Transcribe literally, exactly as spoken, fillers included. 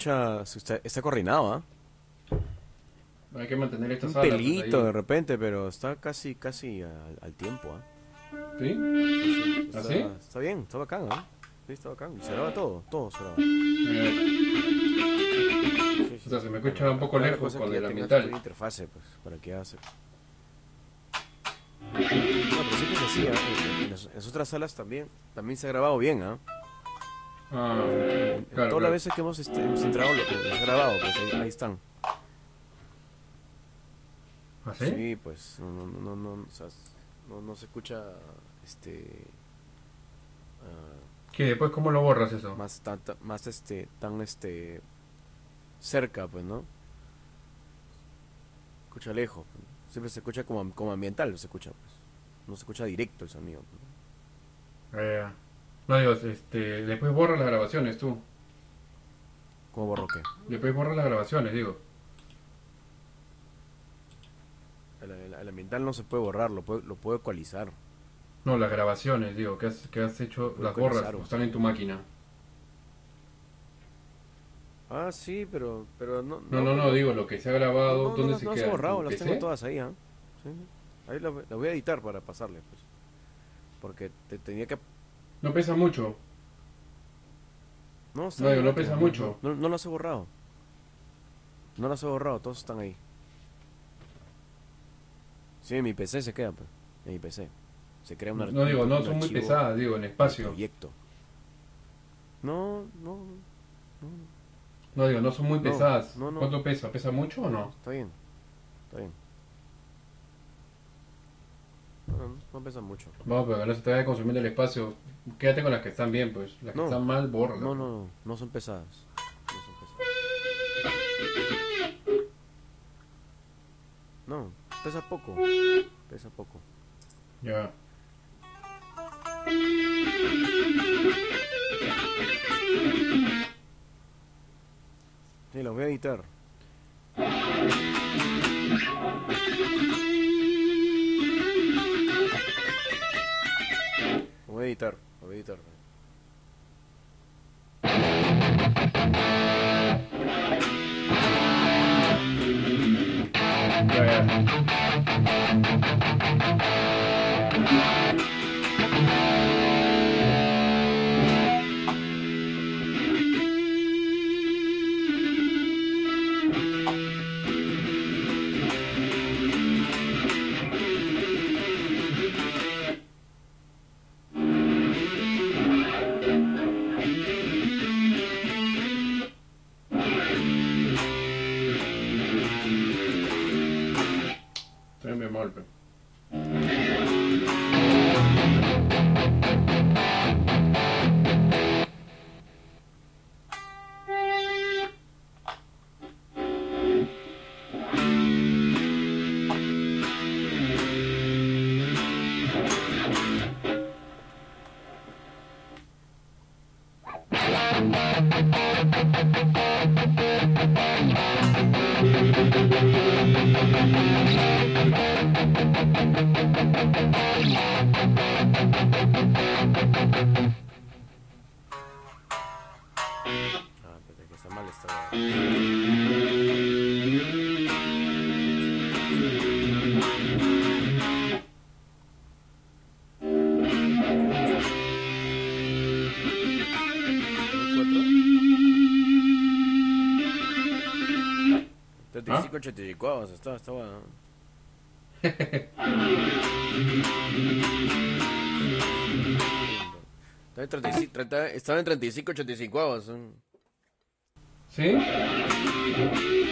escucha, se está, está coordinado, ¿ah? Hay que mantener esta Un sala, pues, pelito ahí. de repente, pero está casi, casi al, al tiempo, ¿ah? ¿Sí? Sí, sí, ¿Así? está, está bien, está bacán, ¿ah? Sí, está bacán. Y se graba todo, todo se graba. Eh, Sí, o sí. sea, se me Bueno, escucha un poco acá la lejos cosa es con que ya el tengas tu ambiental. interfase, pues, para que hace. No, pero siempre es así, ¿ah? En, en las, en las otras salas también, también se ha grabado bien, ¿ah? Ah, En, en- en- en claro, todas las claro. veces que hemos, este, hemos entrado, lo, lo has grabado, pues ahí, ahí están. ¿Así? Sí, pues, no, no, no, no, no, o sea, no, no se escucha, este, ah, ¿Qué? Después, ¿cómo lo borras eso? más, tan, tan- más, este, tan, este, cerca, pues, ¿no? Escucha lejos, pues. Siempre se escucha como, am- como ambiental, se escucha, pues. No se escucha directo el sonido, pues, ¿no? Eh, no digo, este, después borra las grabaciones tú. ¿Cómo borro qué? Después borra las grabaciones, digo. El, el- el ambiental no se puede borrar, lo puede, lo puedo ecualizar. No, las grabaciones, digo, que has, que has hecho, Puedo las borras, ecualizar. o están en tu máquina. Ah, sí, pero, pero no, No, no, no, pues no, no, digo, lo que se ha no, grabado, no, no ¿dónde las, se no las he queda? ¿En borrado, tu las tengo P C? todas ahí, ¿ah? Sí, ahí la, la voy a editar para pasarle, pues. Porque te tenía que... No pesa mucho. No, está No, en digo, mi no máquina, pesa no, mucho. no, no, no las he borrado. No las he borrado, todos están ahí. Sí, en mi P C se queda, pues. En mi P C. Se crea un, ar- No digo, un, no un son muy archivo pesadas, digo, en de espacio. proyecto. No, no, no, No digo, no son muy no, pesadas. no, no, ¿Cuánto pesa? ¿Pesa mucho o no, no? está bien, está bien. No, no, no pesa mucho. Vamos, pero que no se te vaya consumiendo el espacio. Quédate con las que están bien, pues. Las que No, están mal, bórralas. no, no, no, no son pesadas. No son pesadas. No, pesa poco. Pesa poco. Ya. Sí, los voy a editar. Lo voy a editar, lo voy a editar. Ya, ya. Estoy en bemol, pero. Ah, espérate, que está mal esta. treinta y ¿Ah? cinco ochenta y cinco, está, está bueno. Estaba en treinta y cinco, treinta, estaba en treinta y cinco ochenta y cinco. ¿Sí?